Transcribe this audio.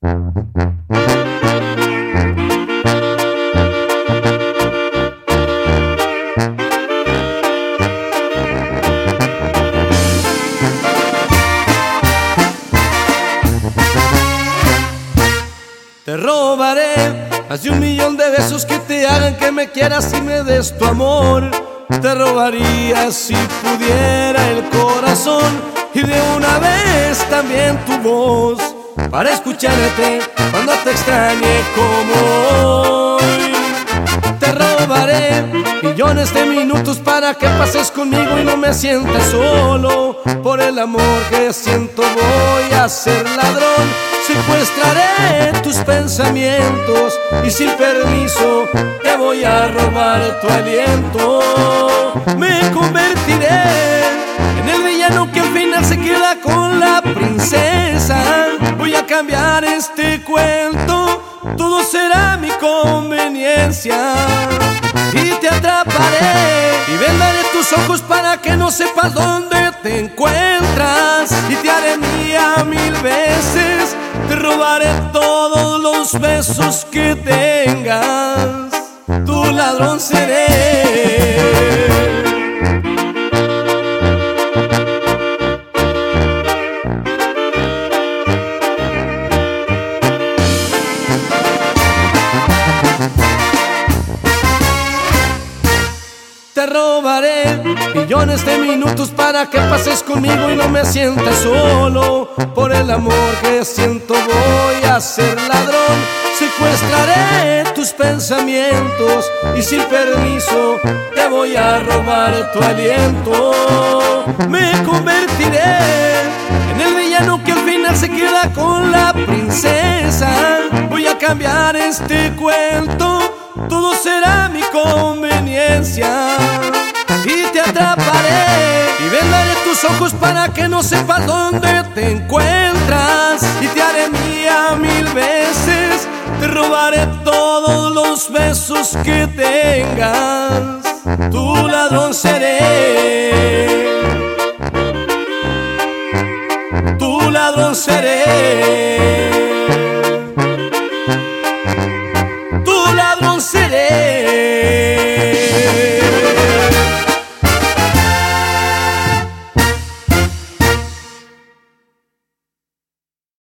Te robaré más de 1.000.000 de besos que te hagan que me quieras y me des tu amor. Te robaría si pudiera el corazón y de una vez también tu voz para escucharte cuando te extrañe como hoy. Te robaré millones de minutos para que pases conmigo y no me sientas solo. Por el amor que siento voy a ser ladrón. Secuestraré tus pensamientos y sin permiso te voy a robar tu aliento. Me convertiré en el villano que al final se queda con la princesa. Voy a cambiar este cuento, todo será mi conveniencia. Y te atraparé y vendaré tus ojos para que no sepas dónde te encuentras. Y te haré mía 1000 veces, te robaré todos los besos que tengas. Tu ladrón seré. Te robaré millones de minutos para que pases conmigo y no me sientas solo. Por el amor que siento voy a ser ladrón. Secuestraré tus pensamientos y sin permiso te voy a robar tu aliento. Me convertiré en el villano que al final se queda con la princesa. Voy a cambiar este cuento, todo será mi conveniencia. Y te atraparé y vendaré tus ojos para que no sepas dónde te encuentras. Y te haré mía 1000 veces, te robaré todos los besos que tengas. Tu ladrón seré. Tu ladrón seré.